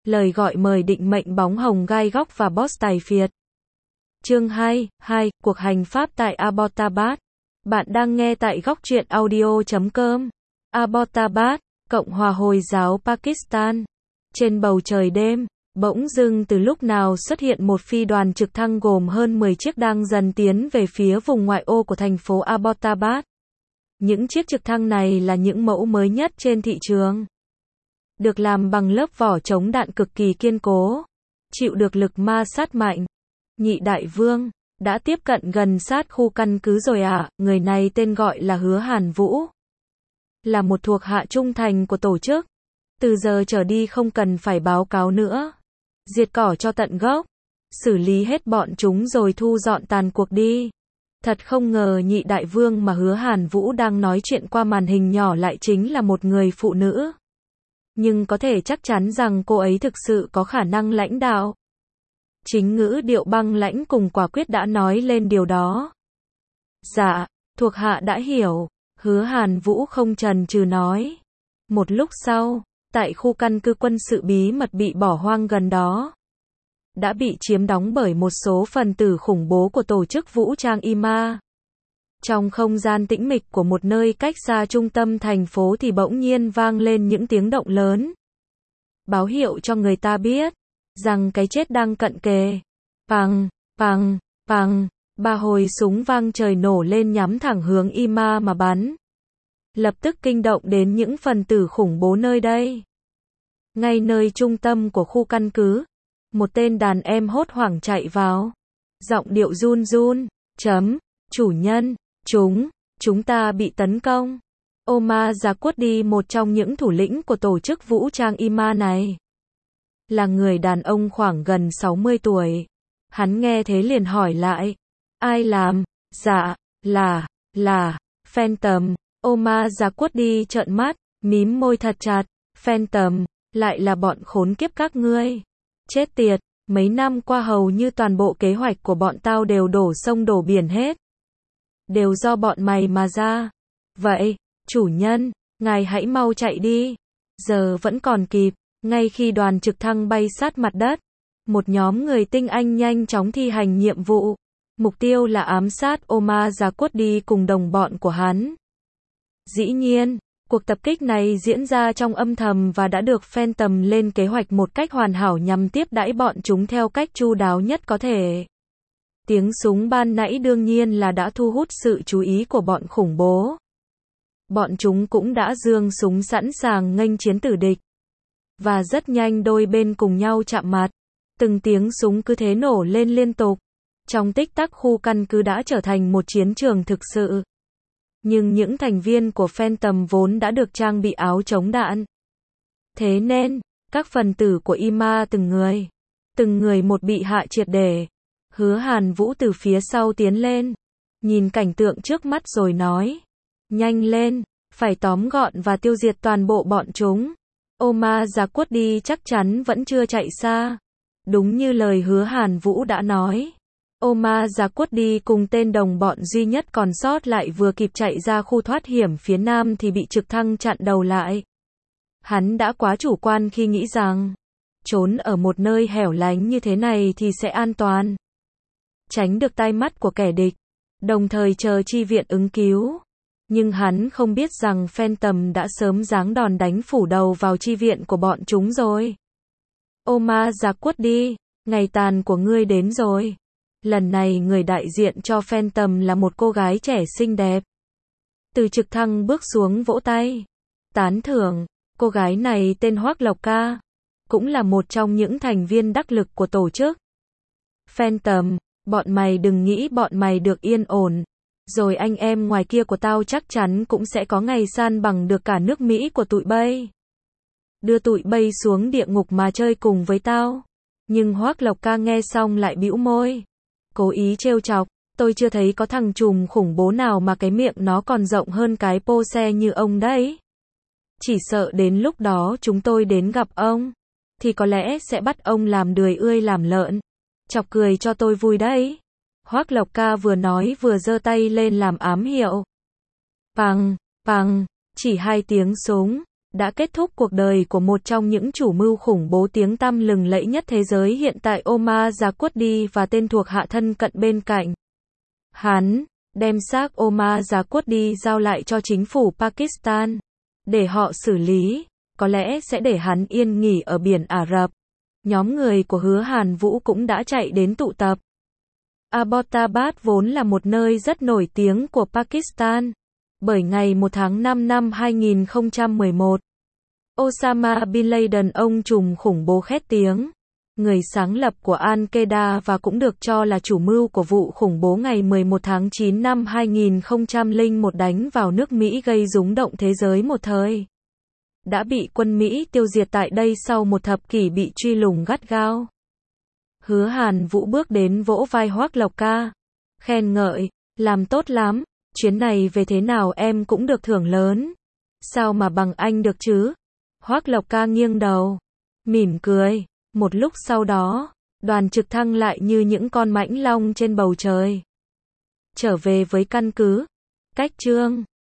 Lời gọi mời định mệnh bóng hồng gai góc và boss tài phiệt. Chương 2, cuộc hành pháp tại Abbottabad. Bạn đang nghe tại góc truyện audio.com. Abbottabad, Cộng hòa Hồi giáo Pakistan. Trên bầu trời đêm, bỗng dưng từ lúc nào xuất hiện một phi đoàn trực thăng gồm hơn 10 chiếc đang dần tiến về phía vùng ngoại ô của thành phố Abbottabad. Những chiếc trực thăng này là những mẫu mới nhất trên thị trường. Được làm bằng lớp vỏ chống đạn cực kỳ kiên cố, chịu được lực ma sát mạnh. Nhị đại vương đã tiếp cận gần sát khu căn cứ rồi à? Người này tên gọi là Hứa Hàn Vũ, là một thuộc hạ trung thành của tổ chức. Từ giờ trở đi không cần phải báo cáo nữa, diệt cỏ cho tận gốc, xử lý hết bọn chúng rồi thu dọn tàn cuộc đi. Thật không ngờ nhị đại vương mà Hứa Hàn Vũ đang nói chuyện qua màn hình nhỏ lại chính là một người phụ nữ. Nhưng có thể chắc chắn rằng cô ấy thực sự có khả năng lãnh đạo. Chính ngữ điệu băng lãnh cùng quả quyết đã nói lên điều đó. Dạ, thuộc hạ đã hiểu, Hứa Hàn Vũ không chần chừ nói. Một lúc sau, tại khu căn cứ quân sự bí mật bị bỏ hoang gần đó, đã bị chiếm đóng bởi một số phần tử khủng bố của tổ chức vũ trang IMA. Trong không gian tĩnh mịch của một nơi cách xa trung tâm thành phố thì bỗng nhiên vang lên những tiếng động lớn. Báo hiệu cho người ta biết rằng cái chết đang cận kề. Pằng, pằng, pằng, 3 hồi súng vang trời nổ lên nhắm thẳng hướng IMA mà bắn. Lập tức kinh động đến những phần tử khủng bố nơi đây. Ngay nơi trung tâm của khu căn cứ, một tên đàn em hốt hoảng chạy vào. Giọng điệu run run, chủ nhân, chúng ta bị tấn công. Omar Zaquadi, một trong những thủ lĩnh của tổ chức vũ trang IMA này, là người đàn ông khoảng gần 60 tuổi. Hắn nghe thế liền hỏi lại, ai làm? Dạ, là Phantom. Omar Zaquadi trợn mắt, mím môi thật chặt. Phantom, lại là bọn khốn kiếp các ngươi. Chết tiệt, mấy năm qua hầu như toàn bộ kế hoạch của bọn tao đều đổ sông đổ biển hết. Đều do bọn mày mà ra. Vậy, chủ nhân, ngài hãy mau chạy đi. Giờ vẫn còn kịp. Ngay khi đoàn trực thăng bay sát mặt đất, một nhóm người tinh anh nhanh chóng thi hành nhiệm vụ. Mục tiêu là ám sát Omar Zaquadi cùng đồng bọn của hắn. Dĩ nhiên, cuộc tập kích này diễn ra trong âm thầm và đã được Phantom lên kế hoạch một cách hoàn hảo nhằm tiếp đãi bọn chúng theo cách chu đáo nhất có thể. Tiếng súng ban nãy đương nhiên là đã thu hút sự chú ý của bọn khủng bố. Bọn chúng cũng đã giương súng sẵn sàng nghênh chiến tử địch. Và rất nhanh đôi bên cùng nhau chạm mặt. Từng tiếng súng cứ thế nổ lên liên tục. Trong tích tắc khu căn cứ đã trở thành một chiến trường thực sự. Nhưng những thành viên của Phantom vốn đã được trang bị áo chống đạn. Thế nên, các phần tử của IMA từng người một bị hạ triệt để. Hứa Hàn Vũ từ phía sau tiến lên, nhìn cảnh tượng trước mắt rồi nói, nhanh lên, phải tóm gọn và tiêu diệt toàn bộ bọn chúng. Omar Zaquadi chắc chắn vẫn chưa chạy xa. Đúng như lời Hứa Hàn Vũ đã nói, Omar Zaquadi cùng tên đồng bọn duy nhất còn sót lại vừa kịp chạy ra khu thoát hiểm phía nam thì bị trực thăng chặn đầu lại. Hắn đã quá chủ quan khi nghĩ rằng trốn ở một nơi hẻo lánh như thế này thì sẽ an toàn, tránh được tai mắt của kẻ địch, đồng thời chờ chi viện ứng cứu. Nhưng hắn không biết rằng Phantom đã sớm giáng đòn đánh phủ đầu vào chi viện của bọn chúng rồi. Omar Zaquadi, ngày tàn của ngươi đến rồi. Lần này người đại diện cho Phantom là một cô gái trẻ xinh đẹp. Từ trực thăng bước xuống vỗ tay, tán thưởng. Cô gái này tên Hoắc Lộc Ca, cũng là một trong những thành viên đắc lực của tổ chức. Phantom, bọn mày đừng nghĩ bọn mày được yên ổn. Rồi anh em ngoài kia của tao chắc chắn cũng sẽ có ngày san bằng được cả nước Mỹ của tụi bay. Đưa tụi bay xuống địa ngục mà chơi cùng với tao. Nhưng Hoắc Lộc Ca nghe xong lại bĩu môi, cố ý trêu chọc, tôi chưa thấy có thằng trùm khủng bố nào mà cái miệng nó còn rộng hơn cái pô xe như ông đấy. Chỉ sợ đến lúc đó chúng tôi đến gặp ông, thì có lẽ sẽ bắt ông làm đười ươi làm lợn. Chọc cười cho tôi vui đấy. Hoắc Lộc Ca vừa nói vừa giơ tay lên làm ám hiệu. Pằng, pằng, chỉ 2 tiếng súng, đã kết thúc cuộc đời của một trong những chủ mưu khủng bố tiếng tăm lừng lẫy nhất thế giới hiện tại Omar Zaquardi và tên thuộc hạ thân cận bên cạnh. Hắn đem xác Omar Zaquardi giao lại cho chính phủ Pakistan để họ xử lý, có lẽ sẽ để hắn yên nghỉ ở biển Ả Rập. Nhóm người của Hứa Hàn Vũ cũng đã chạy đến tụ tập. Abbottabad vốn là một nơi rất nổi tiếng của Pakistan, bởi ngày 1 tháng 5 năm 2011, Osama Bin Laden, ông trùm khủng bố khét tiếng, người sáng lập của Al-Qaeda và cũng được cho là chủ mưu của vụ khủng bố ngày 11 tháng 9 năm 2001 đánh vào nước Mỹ gây rúng động thế giới một thời, đã bị quân Mỹ tiêu diệt tại đây sau một thập kỷ bị truy lùng gắt gao. Hứa Hàn Vũ bước đến vỗ vai Hoắc Lộc Ca, khen ngợi, làm tốt lắm, chuyến này về thế nào em cũng được thưởng lớn. Sao mà bằng anh được chứ? Hoắc Lộc Ca nghiêng đầu, mỉm cười. Một lúc sau đó, đoàn trực thăng lại như những con mãnh long trên bầu trời trở về với căn cứ. Cách chương